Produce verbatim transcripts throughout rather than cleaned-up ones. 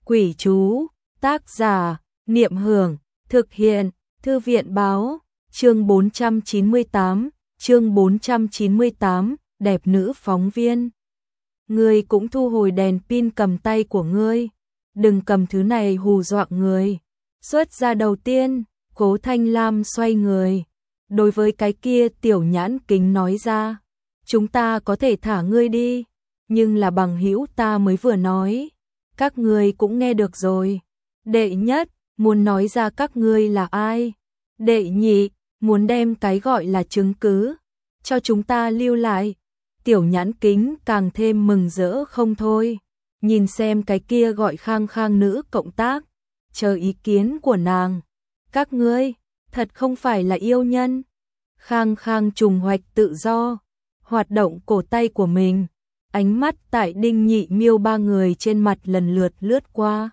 Quỷ chú, tác giả, Niệm Hưởng, thực hiện, Thư viện báo, chương bốn trăm chín mươi tám, chương bốn trăm chín mươi tám, đẹp nữ phóng viên. Ngươi cũng thu hồi đèn pin cầm tay của ngươi, đừng cầm thứ này hù dọa người. Xuất ra đầu tiên, Cố Thanh Lam xoay người, đối với cái kia tiểu nhãn kính nói ra, chúng ta có thể thả ngươi đi, nhưng là bằng hữu ta mới vừa nói, các ngươi cũng nghe được rồi. Đệ nhất, muốn nói ra các ngươi là ai. Đệ nhị, muốn đem cái gọi là chứng cứ cho chúng ta lưu lại. Tiểu nhãn kính càng thêm mừng rỡ không thôi, nhìn xem cái kia gọi Khang Khang nữ cộng tác, chờ ý kiến của nàng. Các ngươi, thật không phải là yêu nhân. Khang Khang trùng hoạch tự do, hoạt động cổ tay của mình, ánh mắt tại Đinh Nhị Miêu ba người trên mặt lần lượt lướt qua.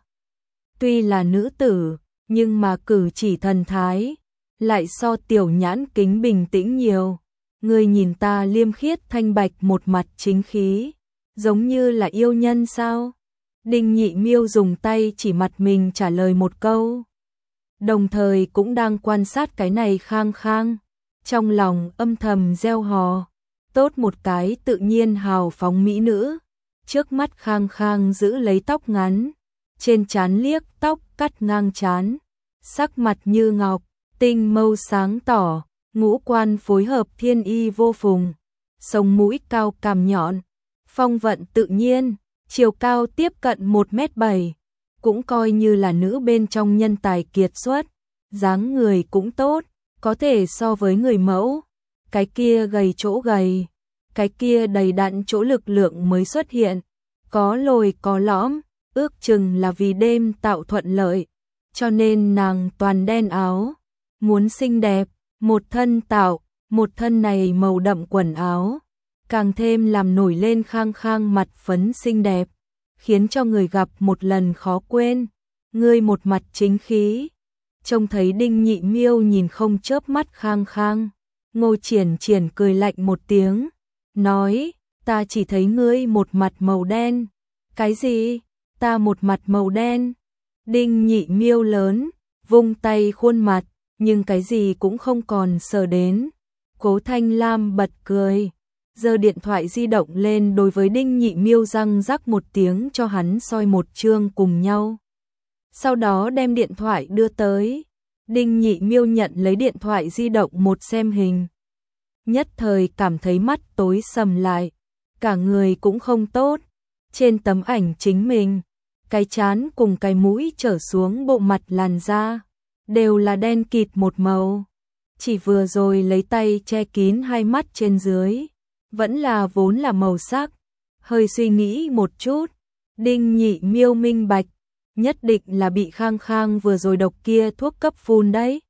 Tuy là nữ tử, nhưng mà cử chỉ thần thái lại so tiểu nhãn kính bình tĩnh nhiều. Ngươi nhìn ta liêm khiết thanh bạch một mặt chính khí, giống như là yêu nhân sao? Đinh Nhị Miêu dùng tay chỉ mặt mình trả lời một câu, đồng thời cũng đang quan sát cái này Khang Khang, trong lòng âm thầm gieo hò, tốt một cái tự nhiên hào phóng mỹ nữ. Trước mắt Khang Khang giữ lấy tóc ngắn, trên trán liếc tóc cắt ngang trán, sắc mặt như ngọc, tinh mâu sáng tỏ, ngũ quan phối hợp thiên y vô phùng, sống mũi cao cằm nhọn, phong vận tự nhiên, chiều cao tiếp cận một mét bảy, cũng coi như là nữ bên trong nhân tài kiệt xuất, dáng người cũng tốt, có thể so với người mẫu. Cái kia gầy chỗ gầy, cái kia đầy đặn chỗ lực lượng mới xuất hiện, có lồi có lõm, ước chừng là vì đêm tạo thuận lợi, cho nên nàng toàn đen áo, muốn xinh đẹp, một thân tạo, một thân này màu đậm quần áo, càng thêm làm nổi lên Khang Khang mặt phấn xinh đẹp, khiến cho người gặp một lần khó quên. Ngươi một mặt chính khí, trông thấy Đinh Nhị Miêu nhìn không chớp mắt Khang Khang, Ngô Triển Triển cười lạnh một tiếng, nói, ta chỉ thấy ngươi một mặt màu đen. Cái gì? Ta một mặt màu đen? Đinh Nhị Miêu lớn, vung tay khuôn mặt, nhưng cái gì cũng không còn sờ đến. Cố Thanh Lam bật cười, giơ điện thoại di động lên đối với Đinh Nhị Miêu răng rắc một tiếng cho hắn soi một chương cùng nhau. Sau đó đem điện thoại đưa tới. Đinh Nhị Miêu nhận lấy điện thoại di động một xem hình, nhất thời cảm thấy mắt tối sầm lại, cả người cũng không tốt. Trên tấm ảnh chính mình, cái trán cùng cái mũi trở xuống bộ mặt làn da đều là đen kịt một màu, chỉ vừa rồi lấy tay che kín hai mắt trên dưới, vẫn là vốn là màu sắc. Hơi suy nghĩ một chút, Đinh Nhị Miêu minh bạch, nhất định là bị Khang Khang vừa rồi độc kia thuốc cấp phun đấy.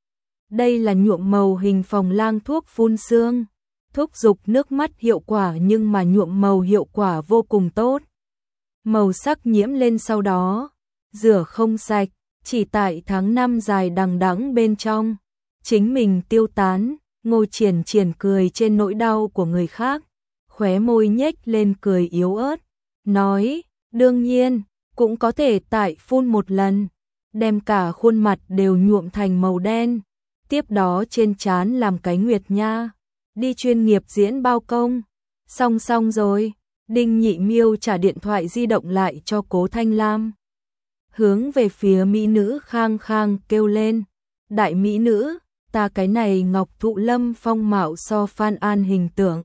Đây là nhuộm màu hình phòng lang thuốc phun xương, thúc giục nước mắt hiệu quả, nhưng mà nhuộm màu hiệu quả vô cùng tốt. Màu sắc nhiễm lên sau đó, rửa không sạch, chỉ tại tháng năm dài đằng đẵng bên trong, chính mình tiêu tán. Ngô Triển Triển cười trên nỗi đau của người khác, khóe môi nhếch lên cười yếu ớt, nói, đương nhiên, cũng có thể tại phun một lần, đem cả khuôn mặt đều nhuộm thành màu đen, tiếp đó trên trán làm cái nguyệt nha, đi chuyên nghiệp diễn bao công. Xong xong rồi. Đinh Nhị Miêu trả điện thoại di động lại cho Cố Thanh Lam, hướng về phía mỹ nữ Khang Khang kêu lên, đại mỹ nữ, ta cái này Ngọc Thụ Lâm phong mạo so Phan An hình tượng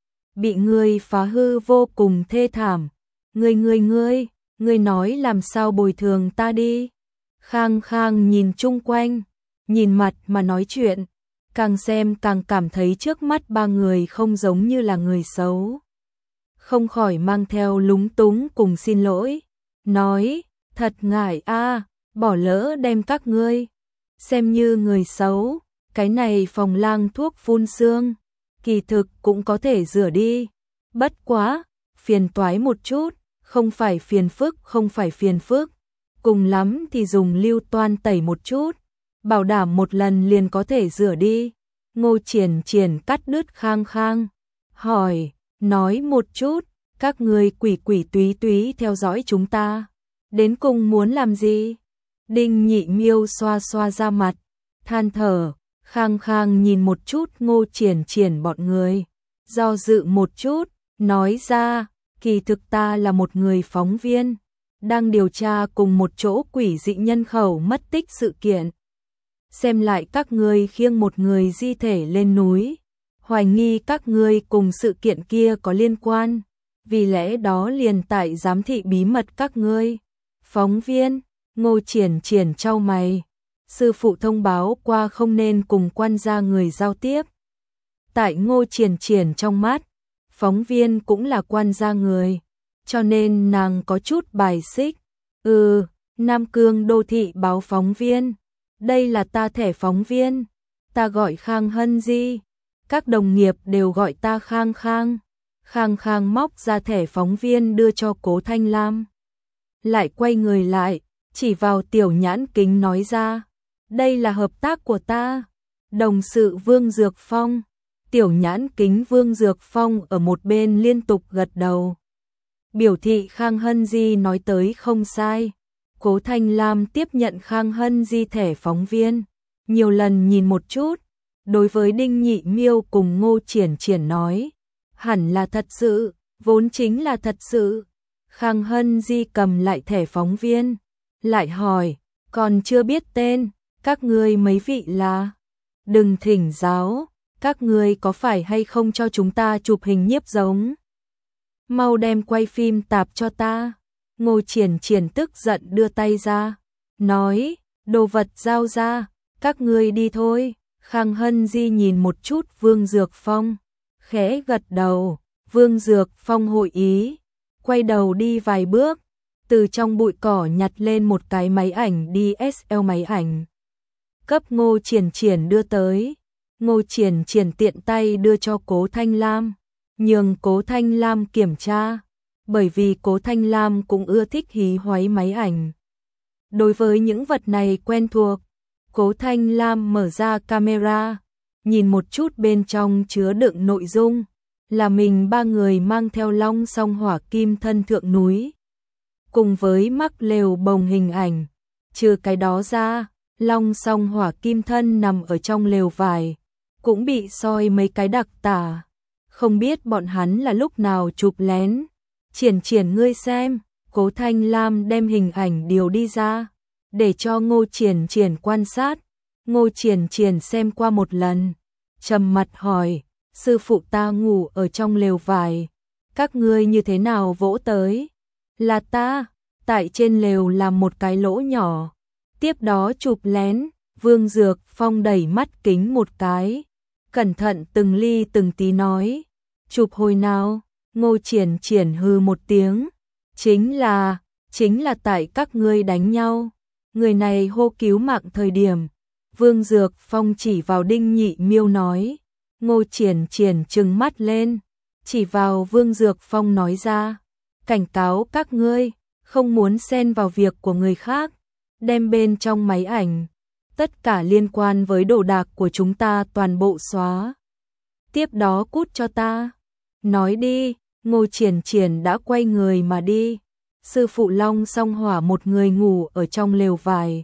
bị ngươi phá hư vô cùng thê thảm, ngươi ngươi ngươi, ngươi nói làm sao bồi thường ta đi. Khang Khang nhìn chung quanh, nhìn mặt mà nói chuyện, càng xem càng cảm thấy trước mắt ba người không giống như là người xấu, không khỏi mang theo lúng túng cùng xin lỗi, nói, thật ngại a, bỏ lỡ đem các ngươi xem như người xấu. Cái này phòng lang thuốc phun xương, kỳ thực cũng có thể rửa đi, bất quá phiền toái một chút, không phải phiền phức, không phải phiền phức, cùng lắm thì dùng lưu toan tẩy một chút, bảo đảm một lần liền có thể rửa đi. Ngô Triển Triển cắt đứt Khang Khang, hỏi, nói một chút, các ngươi quỷ quỷ túy túy theo dõi chúng ta, Đến cùng muốn làm gì? Đinh Nhị Miêu xoa xoa ra mặt, than thở, khang khang nhìn một chút Ngô Triển Triển bọn người, do dự một chút, nói ra, kỳ thực ta là một người phóng viên, đang điều tra cùng một chỗ quỷ dị nhân khẩu mất tích sự kiện. Xem lại các ngươi khiêng một người di thể lên núi, hoài nghi các ngươi cùng sự kiện kia có liên quan, vì lẽ đó liền tại giám thị bí mật các ngươi. Phóng viên, Ngô Triển Triển chau mày, sư phụ thông báo qua không nên cùng quan gia người giao tiếp. Tại Ngô Triển Triển trong mắt, phóng viên cũng là quan gia người, cho nên nàng có chút bài xích. Ừ, Nam Cương đô thị báo phóng viên, đây là ta thẻ phóng viên, ta gọi Khang Hân Di, các đồng nghiệp đều gọi ta Khang Khang. Khang Khang móc ra thẻ phóng viên đưa cho Cố Thanh Lam. Lại quay người lại, chỉ vào Tiểu Nhãn Kính nói ra, đây là hợp tác của ta, đồng sự Vương Dược Phong. Tiểu Nhãn Kính Vương Dược Phong ở một bên liên tục gật đầu, biểu thị Khang Hân Di nói tới không sai. Cố Thanh Lam tiếp nhận Khang Hân Di thẻ phóng viên, nhiều lần nhìn một chút, đối với Đinh Nhị Miêu cùng Ngô Triển Triển nói, hẳn là thật sự, vốn chính là thật sự. Khang Hân Di cầm lại thẻ phóng viên, lại hỏi, còn chưa biết tên, các ngươi mấy vị là? Đừng thỉnh giáo, các ngươi có phải hay không cho chúng ta chụp hình nhiếp giống? Mau đem quay phim tạp cho ta. Ngô Triển Triển tức giận đưa tay ra, nói, đồ vật giao ra, các ngươi đi thôi. Khang Hân Di nhìn một chút Vương Dược Phong, khẽ gật đầu. Vương Dược Phong hội ý, quay đầu đi vài bước, từ trong bụi cỏ nhặt lên một cái máy ảnh đê ét lờ máy ảnh, cấp Ngô Triển Triển đưa tới. Ngô Triển Triển tiện tay đưa cho Cố Thanh Lam, nhường Cố Thanh Lam kiểm tra, bởi vì Cố Thanh Lam cũng ưa thích hí hoáy máy ảnh. Đối với những vật này quen thuộc, Cố Thanh Lam mở ra camera, nhìn một chút bên trong chứa đựng nội dung, là mình ba người mang theo Long Song Hỏa Kim Thân thượng núi, cùng với mắc lều bồng hình ảnh. Trừ cái đó ra, Long Song Hỏa Kim Thân nằm ở trong lều vải, cũng bị soi mấy cái đặc tả, không biết bọn hắn là lúc nào chụp lén. Triển Triển ngươi xem, Cố Thanh Lam đem hình ảnh điều đi ra, để cho Ngô Triển Triển quan sát. Ngô Triển Triển xem qua một lần, trầm mặt hỏi, sư phụ ta ngủ ở trong lều vải, các ngươi như thế nào vỗ tới? Là ta, tại trên lều làm một cái lỗ nhỏ, tiếp đó chụp lén. Vương Dược Phong đẩy mắt kính một cái, cẩn thận từng ly từng tí nói, chụp hồi nào? Ngô Triển Triển hừ một tiếng, chính là, chính là tại các ngươi đánh nhau, người này hô cứu mạng thời điểm. Vương Dược Phong chỉ vào Đinh Nhị Miêu nói. Ngô Triển Triển trừng mắt lên, chỉ vào Vương Dược Phong nói ra, cảnh cáo các ngươi, không muốn xen vào việc của người khác, đem bên trong máy ảnh, tất cả liên quan với đồ đạc của chúng ta toàn bộ xóa. Tiếp đó cút cho ta. Nói đi. Ngô Triển Triển đã quay người mà đi. Sư phụ Long Song Hỏa một người ngủ ở trong lều vải.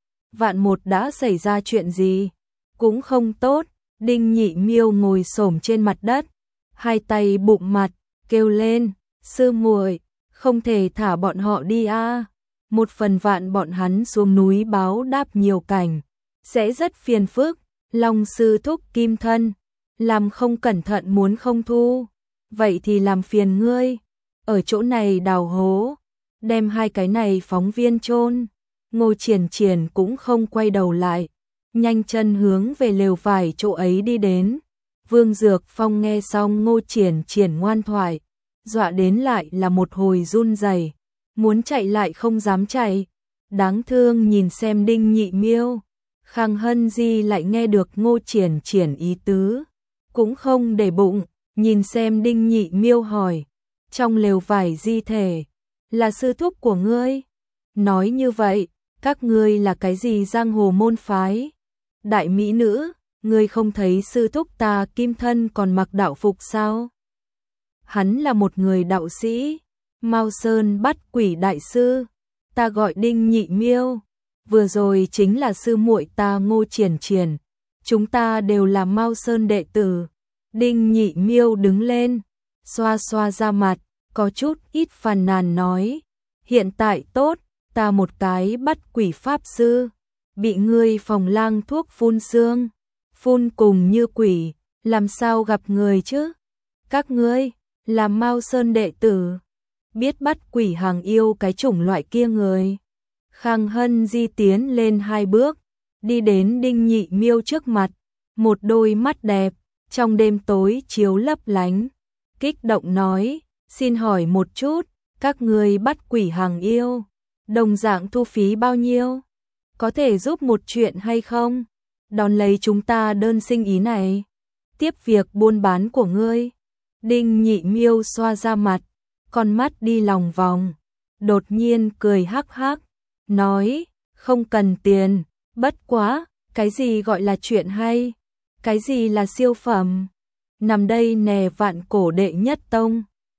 Vạn một đã xảy ra chuyện gì, cũng không tốt. Đinh Nhị Miêu ngồi xổm trên mặt đất, hai tay bụng mặt, kêu lên, sư muội, không thể thả bọn họ đi a. À. Một phần vạn bọn hắn xuống núi báo đáp nhiều cảnh, sẽ rất phiền phức. Long sư thúc kim thân, làm không cẩn thận muốn không thu, vậy thì làm phiền ngươi, ở chỗ này đào hố, đem hai cái này phóng viên chôn. Ngô Triển Triển cũng không quay đầu lại, nhanh chân hướng về lều vải chỗ ấy đi đến. Vương Dược Phong nghe xong Ngô Triển Triển ngoan thoại, dọa đến lại là một hồi run rẩy, muốn chạy lại không dám chạy. Đáng thương nhìn xem Đinh Nhị Miêu, Khang Hân Di lại nghe được Ngô Triển Triển ý tứ, cũng không để bụng, nhìn xem Đinh Nhị Miêu hỏi, trong lều vải di thể, là sư thúc của ngươi? Nói như vậy, các ngươi là cái gì giang hồ môn phái? Đại mỹ nữ, ngươi không thấy sư thúc ta kim thân còn mặc đạo phục sao? Hắn là một người đạo sĩ, Mao Sơn bắt quỷ đại sư, ta gọi Đinh Nhị Miêu, vừa rồi chính là sư muội ta Ngô Triển Triển, chúng ta đều là Mao Sơn đệ tử. Đinh Nhị Miêu đứng lên, xoa xoa da mặt, có chút ít phàn nàn nói, hiện tại tốt, ta một cái bắt quỷ pháp sư, bị ngươi phòng lang thuốc phun xương, phun cùng như quỷ, làm sao gặp người chứ? Các ngươi là Mao Sơn đệ tử, biết bắt quỷ hàng yêu cái chủng loại kia người. Khang Hân Di tiến lên hai bước, đi đến Đinh Nhị Miêu trước mặt, một đôi mắt đẹp, trong đêm tối chiếu lấp lánh, kích động nói, xin hỏi một chút, các ngươi bắt quỷ hàng yêu, đồng dạng thu phí bao nhiêu? Có thể giúp một chuyện hay không? Đón lấy chúng ta đơn sinh ý này, tiếp việc buôn bán của ngươi. Đinh Nhị Miêu xoa ra mặt, con mắt đi lòng vòng, đột nhiên cười hắc hắc, nói, không cần tiền, bất quá, cái gì gọi là chuyện hay, cái gì là siêu phẩm, nằm đây nè vạn cổ đệ nhất tông,